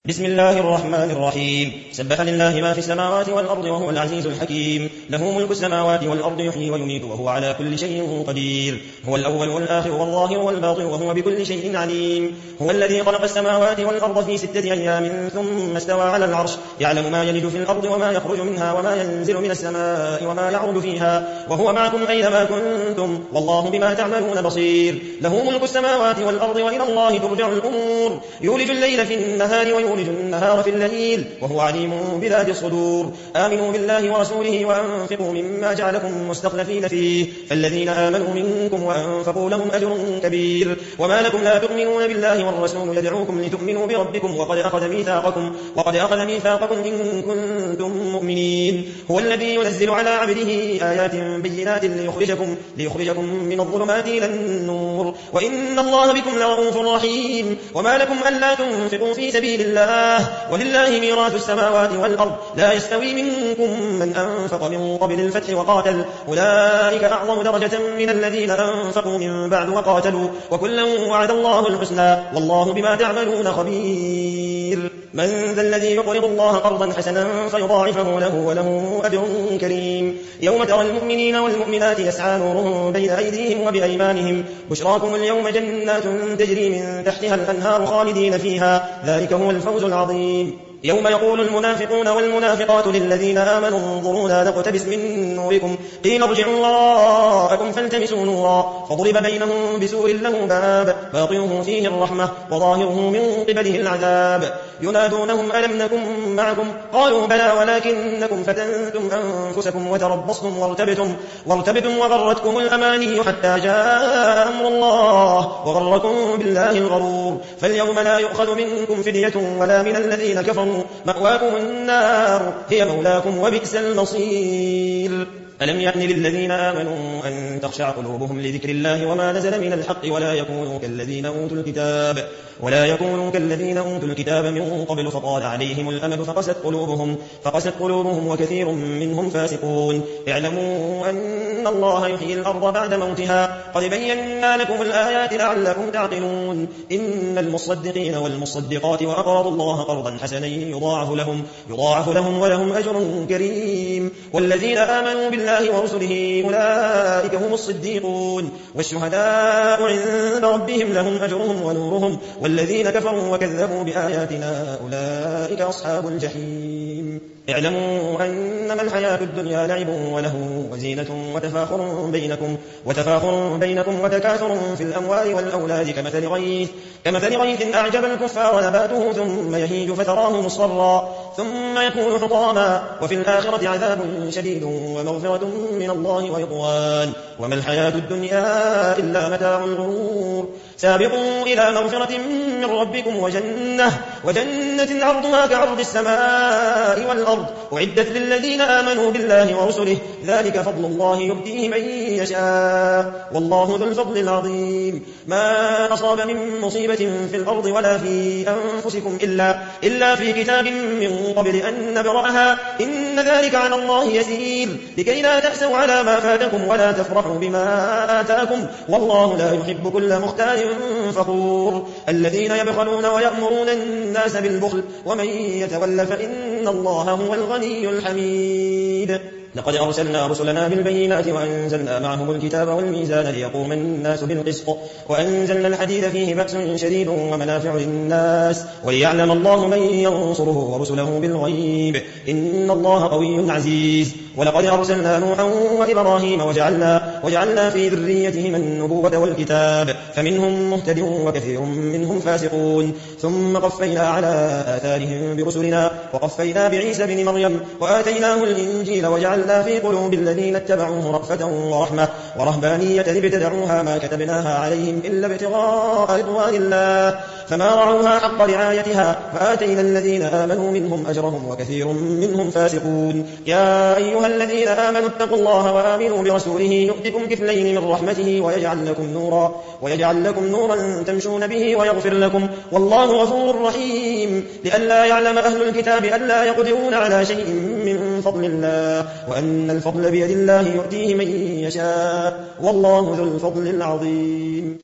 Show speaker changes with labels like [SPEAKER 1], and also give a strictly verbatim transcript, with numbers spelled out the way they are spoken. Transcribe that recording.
[SPEAKER 1] بسم الله الرحمن الرحيم. سبح لله ما في السماوات والأرض وهو العزيز الحكيم. له ملك السماوات والأرض يحيي ويميت وهو على كل شيء قدير. هو الأول والآخر والظاهر والباطن وهو بكل شيء عليم. هو الذي خلق السماوات والأرض في ستة أيام ثم استوى على العرش يعلم ما يلج في الأرض وما يخرج منها وما ينزل من السماء وما يعرج فيها وهو معكم أينما كنتم والله بما تعملون بصير. له ملك السماوات والأرض وإلى الله ترجع الأمور. يولج الليل في النهار ويولج النهار في الليل وهو عليم بذات الصدور. آمنوا بالله ورسوله وأنفقوا مما جعلكم مستخلفين فيه فالذين آمنوا منكم وأنفقوا لهم أجر كبير. وما لكم لا تؤمنون بالله والرسول يدعوكم لتؤمنوا بربكم وقد أخذ ميثاقكم وقد أخذ ميثاقكم إن كنتم مؤمنين. هو الذي ينزل على عبده آيات بينات ليخرجكم ليخرجكم من الظلمات إلى النور وإن الله بكم لرؤوف رحيم. وما لكم ألا تنفقوا في سبيل الله ولله ميراث السماوات والأرض لا يستوي منكم من أنفق من قبل الفتح وقاتل أولئك أعظم درجة من الذين أنفقوا من بعد وقاتلوا وكلا وعد الله الحسنى والله بما تعملون خبير. من ذا الذي يقرض الله قرضا حسنا فيضاعفه له وله أجر كريم. يوم ترى المؤمنين والمؤمنات يسعى نورهم بين أيديهم وبأيمانهم بشراكم اليوم جنات تجري من تحتها الأنهار خالدين فيها ذلك هو الفوز العظيم. يوم يقول المنافقون والمنافقات للذين آمنوا انظرونا نقتبس من نوركم قيل ارجعوا وراءكم فالتمسوا نورا فضرب بينهم بسور له باب باطنه فيه الرحمة وظاهره من قبله العذاب. ينادونهم ألم نكن معكم قالوا بلى ولكنكم فتنتم أنفسكم وتربصتم وارتبتم, وارتبتم وغرتكم الأماني حتى جاء أمر الله وغركم بالله الغرور. فاليوم لا يؤخذ منكم فدية ولا من الذين كفروا مأواكم النار هي مولاكم وبئس المصير. ألم يأن للذين آمنوا أن تخشع قلوبهم لذكر الله وما نزل من الحق ولا يكونوا كالذين أوتوا الكتاب ولا يكونوا كالذين أوتوا الكتاب من قبل فطال عليهم الأمد فقست قلوبهم فقست قلوبهم وكثير منهم فاسقون. اعلموا أن الله يحيي الأرض بعد موتها قد بينا لكم الآيات لعلكم تعقلون. إن المصدقين والمصدقات وأقرضوا الله قرضا حسنا يضاعف لهم يضاعف لهم ولهم أجر كريم. والذين آمنوا بالله الله ورسله أولئك هم الصديقون والشهداء عند ربهم لهم أجرهم ونورهم والذين كفروا وكذبوا بآياتنا أولئك أصحاب الجحيم. اعلموا أنما الحياة الدنيا لعب وله وزينة وتفاخر بينكم وتفاخر بينكم وتكاثر في الأموال والأولاد كمثل غيث كمثل غيث أعجب الكفار نباته ثم يهيج فتراه مصفرا ثم يكون حطاما وفي الآخرة عذاب شديد ومغفرة من الله ورضوان وما الحياة الدنيا إلا متاع الغرور. سابقوا إلى مغفرة من ربكم وجنة وجنة عرضها كعرض السماء والأرض أعدت للذين آمنوا بالله ورسله ذلك فضل الله يؤتيه من يشاء والله ذو الفضل العظيم. ما أصاب من مصيبة في الأرض ولا في أنفسكم إلا, إلا في كتاب من قبل أن نبرأها إن ذلك على الله يسير لكي لا تأسوا على ما فاتكم ولا تفرحوا بما آتاكم والله لا يحب كل مختال فخور. الذين يبخلون ويأمرون الناس بالبخل ومن يتول فإن الله هو الغني الحميد. لقد أرسلنا رسلنا بالبينات وأنزلنا معهم الكتاب والميزان ليقوم الناس بالقسط وأنزلنا الحديد فيه بأس شديد ومنافع للناس وليعلم الله من ينصره ورسله بالغيب إن الله قوي عزيز. ولقد أرسلنا نوحا وإبراهيم وجعلنا, وجعلنا في ذريتهما النبوة والكتاب فمنهم مهتد وكثير منهم فاسقون. ثم قفينا على آثارهم برسلنا وقفينا بعيسى بن مريم وآتيناه الإنجيل وجعلنا في قلوب الذين اتبعوه رأفة ورحمة ورهبانية ابتدعوها ما كتبناها عليهم إلا ابتغاء رضوان الله فما رعوها حق رعايتها فآتينا الذين آمنوا منهم أجرهم وكثير منهم فاسقون. يا أيها الذين آمنوا اتقوا الله وآمنوا برسوله يؤتكم كفلين من رحمته ويجعل لكم نورا ويجعل لكم نورا تمشون به ويغفر لكم والله غفور رحيم. لئلا يعلم أهل الكتاب ألا يقدرون على شيء من فضل الله وأن الفضل بيد الله يؤتيه من يشاء والله ذو الفضل العظيم.